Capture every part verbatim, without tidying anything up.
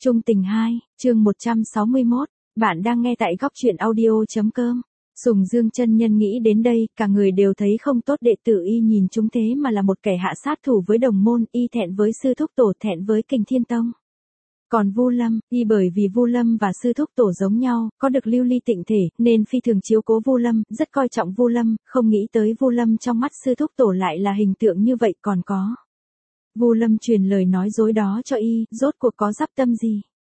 Trung tình hai, chương một trăm sáu mươi mốt, bạn đang nghe tại góc truyện audio.com. Sùng Dương chân nhân nghĩ đến đây, cả người đều thấy không tốt, đệ tử y nhìn chúng thế mà là một kẻ hạ sát thủ với đồng môn, y thẹn với sư thúc tổ, thẹn với Kình Thiên Tông. Còn Vu Lâm, y bởi vì Vu Lâm và sư thúc tổ giống nhau, có được lưu ly tịnh thể, nên phi thường chiếu cố Vu Lâm, rất coi trọng Vu Lâm, không nghĩ tới Vu Lâm trong mắt sư thúc tổ lại là hình tượng như vậy. Còn có Vu Lâm truyền lời nói dối đó cho y, rốt cuộc có dắp tâm gì?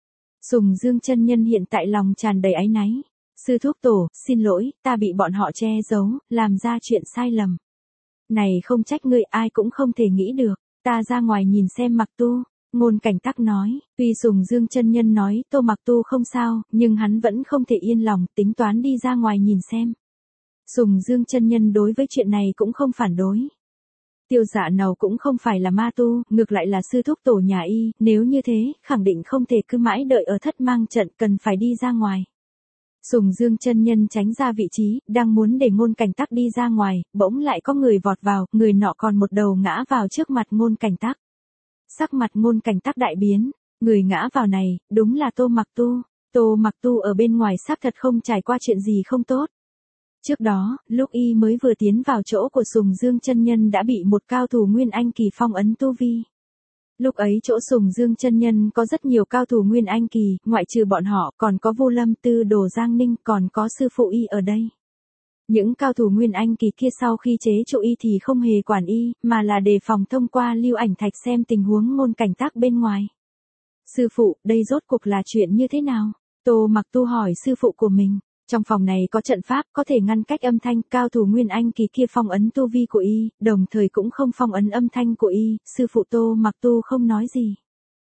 Sùng Dương chân nhân hiện tại lòng tràn đầy áy náy. Sư thúc tổ, xin lỗi, ta bị bọn họ che giấu, làm ra chuyện sai lầm. Này không trách ngươi, ai cũng không thể nghĩ được, ta ra ngoài nhìn xem Mặc Tu. Ngôn Cảnh Tắc nói, tuy Sùng Dương chân nhân nói Tô Mặc Tu không sao, nhưng hắn vẫn không thể yên lòng, tính toán đi ra ngoài nhìn xem. Sùng Dương chân nhân đối với chuyện này cũng không phản đối. Tiêu Dạ nào cũng không phải là ma tu, ngược lại là sư thúc tổ nhà y, nếu như thế, khẳng định không thể cứ mãi đợi ở Thất Mang trận, cần phải đi ra ngoài. Sùng Dương chân nhân tránh ra vị trí, đang muốn để Ngôn Cảnh Tắc đi ra ngoài, bỗng lại có người vọt vào, người nọ còn một đầu ngã vào trước mặt Ngôn Cảnh Tắc. Sắc mặt Ngôn Cảnh Tắc đại biến, người ngã vào này, đúng là Tô Mặc Tu. Tô Mặc Tu ở bên ngoài xác thật không trải qua chuyện gì không tốt. Trước đó, lúc y mới vừa tiến vào chỗ của Sùng Dương chân nhân đã bị một cao thủ Nguyên Anh kỳ phong ấn tu vi. Lúc ấy chỗ Sùng Dương chân nhân có rất nhiều cao thủ Nguyên Anh kỳ, ngoại trừ bọn họ còn có Vu Lâm, Tư Đồ Giang Ninh, còn có sư phụ y ở đây. Những cao thủ Nguyên Anh kỳ kia sau khi chế trụ y thì không hề quản y, mà là đề phòng thông qua lưu ảnh thạch xem tình huống Ngôn Cảnh Tắc bên ngoài. Sư phụ, đây rốt cuộc là chuyện như thế nào? Tô Mặc Tu hỏi sư phụ của mình. Trong phòng này có trận pháp có thể ngăn cách âm thanh, cao thủ Nguyên Anh kỳ kia phong ấn tu vi của y, đồng thời cũng không phong ấn âm thanh của y, sư phụ Tô Mặc Tu không nói gì.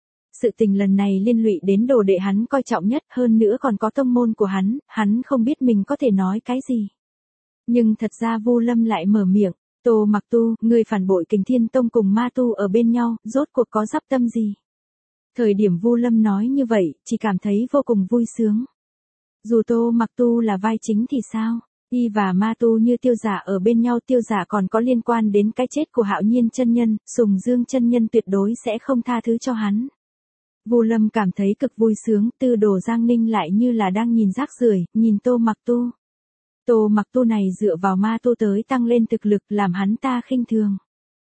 Sự tình lần này liên lụy đến đồ đệ hắn coi trọng nhất, hơn nữa còn có tông môn của hắn, hắn không biết mình có thể nói cái gì. Nhưng thật ra Vu Lâm lại mở miệng, Tô Mặc Tu, người phản bội Kình Thiên Tông cùng ma tu ở bên nhau, rốt cuộc có dắp tâm gì? Thời điểm Vu Lâm nói như vậy, chỉ cảm thấy vô cùng vui sướng. Dù Tô Mặc Tu là vai chính thì sao? Y và ma tu như Tiêu Giả ở bên nhau, Tiêu Giả còn có liên quan đến cái chết của Hạo Nhiên chân nhân, Sùng Dương chân nhân tuyệt đối sẽ không tha thứ cho hắn. Vu Lâm cảm thấy cực vui sướng, Tư Đồ Giang Ninh lại như là đang nhìn rác rưởi, nhìn Tô Mặc Tu. Tô Mặc Tu này dựa vào ma tu tới tăng lên thực lực, làm hắn ta khinh thường.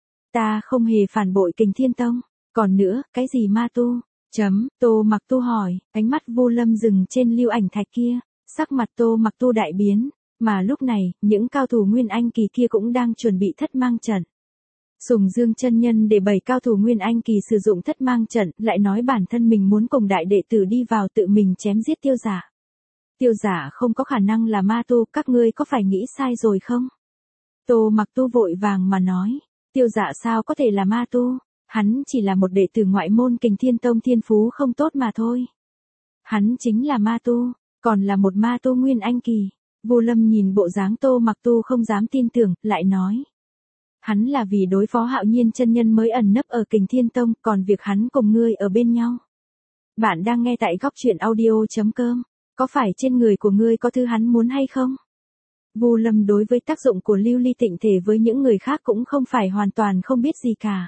Ta không hề phản bội Kình Thiên Tông, còn nữa, cái gì ma tu? Chấm, Tô Mặc Tu hỏi, ánh mắt Vu Lâm dừng trên lưu ảnh thạch kia, sắc mặt Tô Mặc Tu đại biến, mà lúc này, những cao thủ Nguyên Anh kỳ kia cũng đang chuẩn bị Thất Mang trận. Sùng Dương chân nhân để bảy cao thủ Nguyên Anh kỳ sử dụng Thất Mang trận, lại nói bản thân mình muốn cùng đại đệ tử đi vào tự mình chém giết Tiêu Giả. Tiêu Giả không có khả năng là ma tu, các ngươi có phải nghĩ sai rồi không? Tô Mặc Tu vội vàng mà nói, Tiêu Giả sao có thể là ma tu? Hắn chỉ là một đệ tử ngoại môn Kình Thiên Tông, thiên phú không tốt mà thôi. Hắn chính là ma tu, còn là một ma tu Nguyên Anh kỳ. Vu Lâm nhìn bộ dáng Tô Mặc Tu không dám tin tưởng, lại nói. Hắn là vì đối phó Hạo Nhiên chân nhân mới ẩn nấp ở Kình Thiên Tông, còn việc hắn cùng ngươi ở bên nhau. Bạn đang nghe tại góc truyện audio.com, có phải trên người của ngươi có thứ hắn muốn hay không? Vu Lâm đối với tác dụng của lưu ly tịnh thể với những người khác cũng không phải hoàn toàn không biết gì cả.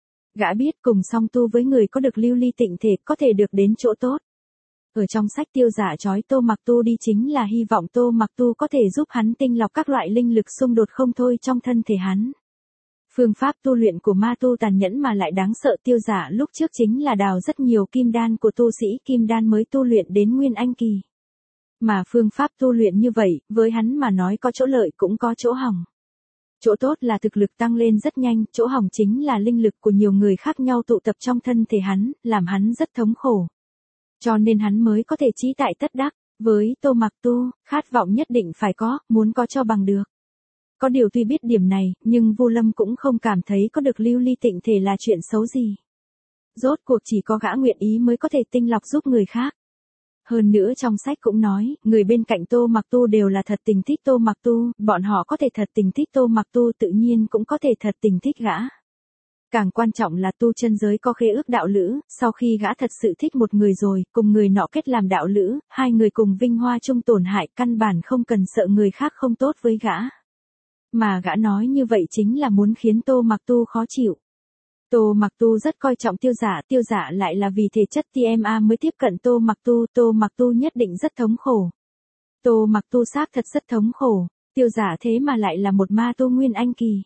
Gã biết cùng song tu với người có được lưu ly tịnh thể có thể được đến chỗ tốt. Ở trong sách Tiêu Giả trói Tô Mặc Tu đi chính là hy vọng Tô Mặc Tu có thể giúp hắn tinh lọc các loại linh lực xung đột không thôi trong thân thể hắn. Phương pháp tu luyện của ma tu tàn nhẫn mà lại đáng sợ, Tiêu Giả lúc trước chính là đào rất nhiều kim đan của tu sĩ kim đan mới tu luyện đến Nguyên Anh kỳ. Mà phương pháp tu luyện như vậy, với hắn mà nói có chỗ lợi cũng có chỗ hỏng. Chỗ tốt là thực lực tăng lên rất nhanh, chỗ hỏng chính là linh lực của nhiều người khác nhau tụ tập trong thân thể hắn, làm hắn rất thống khổ. Cho nên hắn mới có thể chí tại tất đắc, với Tô Mặc Tu, khát vọng nhất định phải có, muốn có cho bằng được. Có điều tuy biết điểm này, nhưng Vu Lâm cũng không cảm thấy có được lưu ly tịnh thể là chuyện xấu gì. Rốt cuộc chỉ có gã nguyện ý mới có thể tinh lọc giúp người khác. Hơn nữa trong sách cũng nói, người bên cạnh Tô Mặc Tu đều là thật tình thích Tô Mặc Tu, bọn họ có thể thật tình thích Tô Mặc Tu tự nhiên cũng có thể thật tình thích gã. Càng quan trọng là tu chân giới có khế ước đạo lữ, sau khi gã thật sự thích một người rồi, cùng người nọ kết làm đạo lữ, hai người cùng vinh hoa chung tổn hại, căn bản không cần sợ người khác không tốt với gã. Mà gã nói như vậy chính là muốn khiến Tô Mặc Tu khó chịu. Tô Mặc Tu rất coi trọng Tiêu Dạ, Tiêu Dạ lại là vì thể chất tê em a mới tiếp cận Tô Mặc Tu, Tô Mặc Tu nhất định rất thống khổ. Tô Mặc Tu xác thật rất thống khổ, Tiêu Dạ thế mà lại là một ma tu nguyên anh kỳ.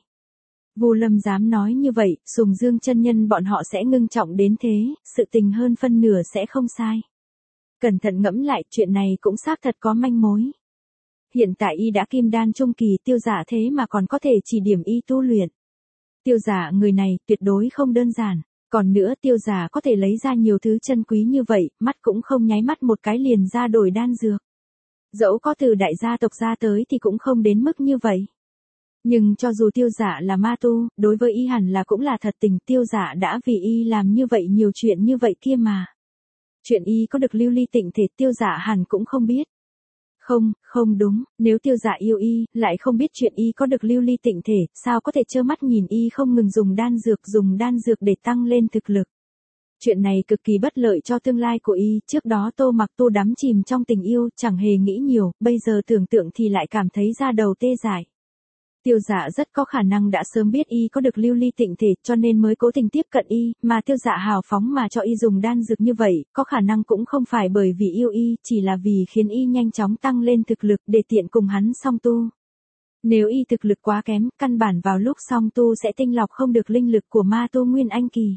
Vu Lâm dám nói như vậy, Sùng Dương chân nhân bọn họ sẽ ngưng trọng đến thế, sự tình hơn phân nửa sẽ không sai. Cẩn thận ngẫm lại, chuyện này cũng xác thật có manh mối. Hiện tại y đã kim đan trung kỳ, Tiêu Dạ thế mà còn có thể chỉ điểm y tu luyện. Tiêu Dạ người này tuyệt đối không đơn giản, còn nữa Tiêu Dạ có thể lấy ra nhiều thứ chân quý như vậy, mắt cũng không nháy mắt một cái liền ra đổi đan dược. Dẫu có từ đại gia tộc ra tới thì cũng không đến mức như vậy. Nhưng cho dù Tiêu Dạ là ma tu, đối với y hẳn là cũng là thật tình, Tiêu Dạ đã vì y làm như vậy nhiều chuyện như vậy kia mà. Chuyện y có được lưu ly tịnh thể Tiêu Dạ hẳn cũng không biết. Không, không đúng, nếu Tiêu Dạ yêu y, lại không biết chuyện y có được lưu ly tịnh thể, sao có thể trơ mắt nhìn y không ngừng dùng đan dược, dùng đan dược để tăng lên thực lực. Chuyện này cực kỳ bất lợi cho tương lai của y, trước đó Tô Mặc Tu đắm chìm trong tình yêu, chẳng hề nghĩ nhiều, bây giờ tưởng tượng thì lại cảm thấy da đầu tê dại. Tiêu Dạ rất có khả năng đã sớm biết y có được lưu ly tịnh thể cho nên mới cố tình tiếp cận y, mà Tiêu Dạ hào phóng mà cho y dùng đan dược như vậy, có khả năng cũng không phải bởi vì yêu y, chỉ là vì khiến y nhanh chóng tăng lên thực lực để tiện cùng hắn song tu. Nếu y thực lực quá kém, căn bản vào lúc song tu sẽ tinh lọc không được linh lực của ma tu nguyên anh kỳ.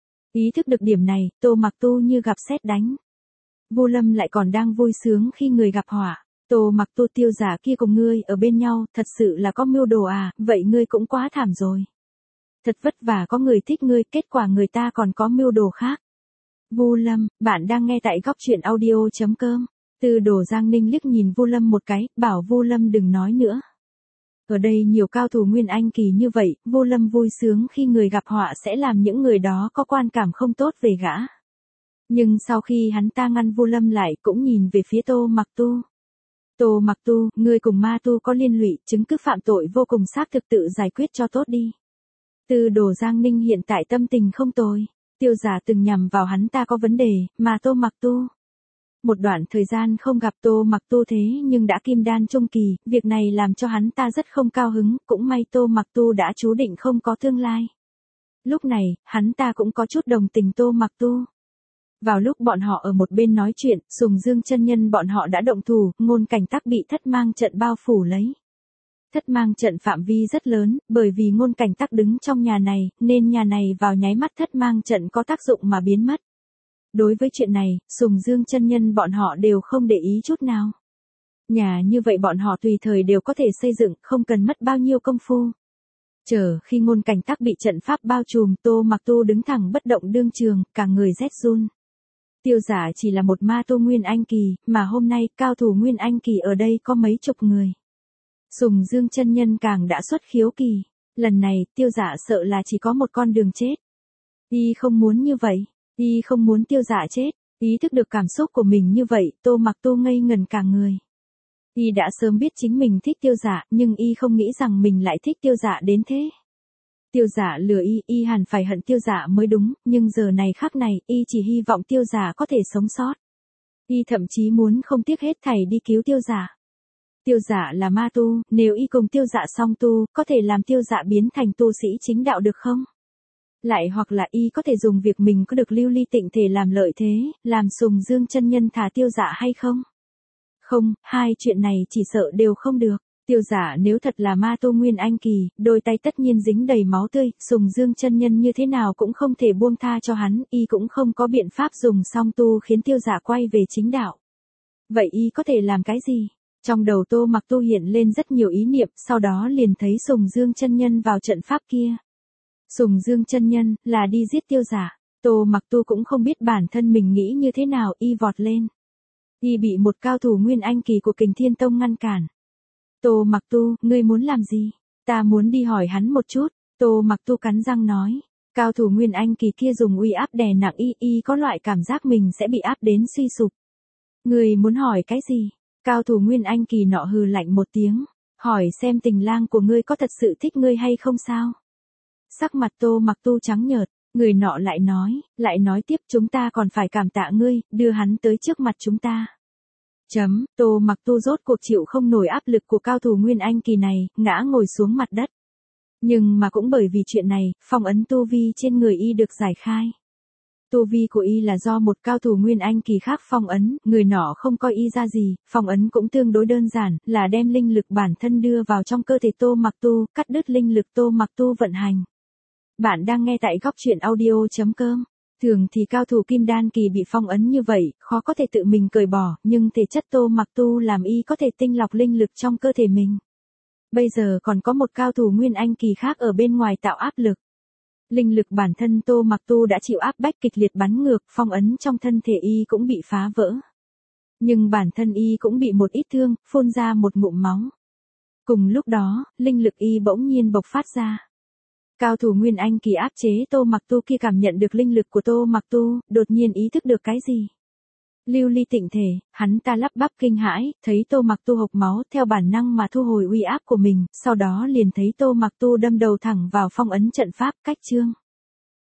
Ý thức được điểm này, Tô Mặc Tu như gặp sét đánh. Vu Lâm lại còn đang vui sướng khi người gặp họa. Tô Mặc Tu Tiêu Giả kia cùng ngươi ở bên nhau, thật sự là có mưu đồ à, vậy ngươi cũng quá thảm rồi. Thật vất vả có người thích ngươi, kết quả người ta còn có mưu đồ khác. Vu Lâm, bạn đang nghe tại góc truyện audio chấm com. Từ Đồ Giang Ninh liếc nhìn Vu Lâm một cái, bảo Vu Lâm đừng nói nữa. Ở đây nhiều cao thủ nguyên anh kỳ như vậy, Vu Lâm vui sướng khi người gặp họa sẽ làm những người đó có quan cảm không tốt về gã. Nhưng sau khi hắn ta ngăn Vu Lâm lại, cũng nhìn về phía Tô Mặc Tu. Tô Mặc Tu, ngươi cùng ma tu có liên lụy, chứng cứ phạm tội vô cùng xác thực, tự giải quyết cho tốt đi. Từ Đồ Giang Ninh hiện tại tâm tình không tồi, Tiêu Giả từng nhằm vào hắn ta có vấn đề, mà Tô Mặc Tu. Một đoạn thời gian không gặp Tô Mặc Tu thế nhưng đã kim đan trung kỳ, việc này làm cho hắn ta rất không cao hứng, cũng may Tô Mặc Tu đã chú định không có tương lai. Lúc này, hắn ta cũng có chút đồng tình Tô Mặc Tu. Vào lúc bọn họ ở một bên nói chuyện, Sùng Dương chân nhân bọn họ đã động thủ, Ngôn Cảnh Tắc bị thất mang trận bao phủ lấy. Thất mang trận phạm vi rất lớn, bởi vì Ngôn Cảnh Tắc đứng trong nhà này, nên nhà này vào nháy mắt thất mang trận có tác dụng mà biến mất. Đối với chuyện này, Sùng Dương chân nhân bọn họ đều không để ý chút nào. Nhà như vậy bọn họ tùy thời đều có thể xây dựng, không cần mất bao nhiêu công phu. Chờ khi Ngôn Cảnh Tắc bị trận pháp bao trùm, Tô Mặc Tu đứng thẳng bất động đương trường, cả người rét run. Tiêu Giả chỉ là một ma tu nguyên anh kỳ, mà hôm nay cao thủ nguyên anh kỳ ở đây có mấy chục người. Sùng Dương chân nhân càng đã xuất khiếu kỳ, lần này Tiêu Giả sợ là chỉ có một con đường chết. Y không muốn như vậy, y không muốn Tiêu Giả chết, ý thức được cảm xúc của mình như vậy, Tô Mặc Tu ngây ngần cả người. Y đã sớm biết chính mình thích Tiêu Giả, nhưng y không nghĩ rằng mình lại thích Tiêu Giả đến thế. Tiêu Giả lừa y, y hẳn phải hận Tiêu Giả mới đúng, nhưng giờ này khắc này, y chỉ hy vọng Tiêu Giả có thể sống sót. Y thậm chí muốn không tiếc hết thảy đi cứu Tiêu Giả. Tiêu Giả là ma tu, nếu y cùng Tiêu Giả song tu, có thể làm Tiêu Giả biến thành tu sĩ chính đạo được không? Lại hoặc là y có thể dùng việc mình có được lưu ly tịnh thể làm lợi thế, làm Sùng Dương chân nhân thả Tiêu Giả hay không? Không, hai chuyện này chỉ sợ đều không được. Tiêu Giả nếu thật là ma tu nguyên anh kỳ, đôi tay tất nhiên dính đầy máu tươi, Sùng Dương chân nhân như thế nào cũng không thể buông tha cho hắn, y cũng không có biện pháp dùng song tu khiến Tiêu Giả quay về chính đạo. Vậy y có thể làm cái gì? Trong đầu Tô Mặc Tu hiện lên rất nhiều ý niệm, sau đó liền thấy Sùng Dương chân nhân vào trận pháp kia. Sùng Dương chân nhân là đi giết Tiêu Giả. Tô Mặc Tu cũng không biết bản thân mình nghĩ như thế nào, y vọt lên. Y bị một cao thủ nguyên anh kỳ của Kình Thiên Tông ngăn cản. Tô Mặc Tu, ngươi muốn làm gì? Ta muốn đi hỏi hắn một chút. Tô Mặc Tu cắn răng nói. Cao thủ nguyên anh kỳ kia dùng uy áp đè nặng y, y có loại cảm giác mình sẽ bị áp đến suy sụp. Ngươi muốn hỏi cái gì? Cao thủ nguyên anh kỳ nọ hừ lạnh một tiếng. Hỏi xem tình lang của ngươi có thật sự thích ngươi hay không sao? Sắc mặt Tô Mặc Tu trắng nhợt. Người nọ lại nói, lại nói tiếp chúng ta còn phải cảm tạ ngươi, đưa hắn tới trước mặt chúng ta. Chấm, Tô Mặc Tu rốt cuộc chịu không nổi áp lực của cao thủ nguyên anh kỳ này, ngã ngồi xuống mặt đất. Nhưng mà cũng bởi vì chuyện này, phong ấn tu vi trên người y được giải khai. Tu vi của y là do một cao thủ nguyên anh kỳ khác phong ấn, người nọ không coi y ra gì, phong ấn cũng tương đối đơn giản, là đem linh lực bản thân đưa vào trong cơ thể Tô Mặc Tu, cắt đứt linh lực Tô Mặc Tu vận hành. Bạn đang nghe tại góc truyện audio.com. Thường thì cao thủ kim đan kỳ bị phong ấn như vậy, khó có thể tự mình cởi bỏ, nhưng thể chất Tô Mặc Tu làm y có thể tinh lọc linh lực trong cơ thể mình. Bây giờ còn có một cao thủ nguyên anh kỳ khác ở bên ngoài tạo áp lực. Linh lực bản thân Tô Mặc Tu đã chịu áp bách kịch liệt bắn ngược, phong ấn trong thân thể y cũng bị phá vỡ. Nhưng bản thân y cũng bị một ít thương, phun ra một ngụm máu. Cùng lúc đó, linh lực y bỗng nhiên bộc phát ra. Cao thủ nguyên anh kỳ áp chế Tô Mặc Tu kia cảm nhận được linh lực của Tô Mặc Tu, đột nhiên ý thức được cái gì. Lưu ly tịnh thể, hắn ta lắp bắp kinh hãi, thấy Tô Mặc Tu hộc máu, theo bản năng mà thu hồi uy áp của mình, sau đó liền thấy Tô Mặc Tu đâm đầu thẳng vào phong ấn trận pháp, cách chương.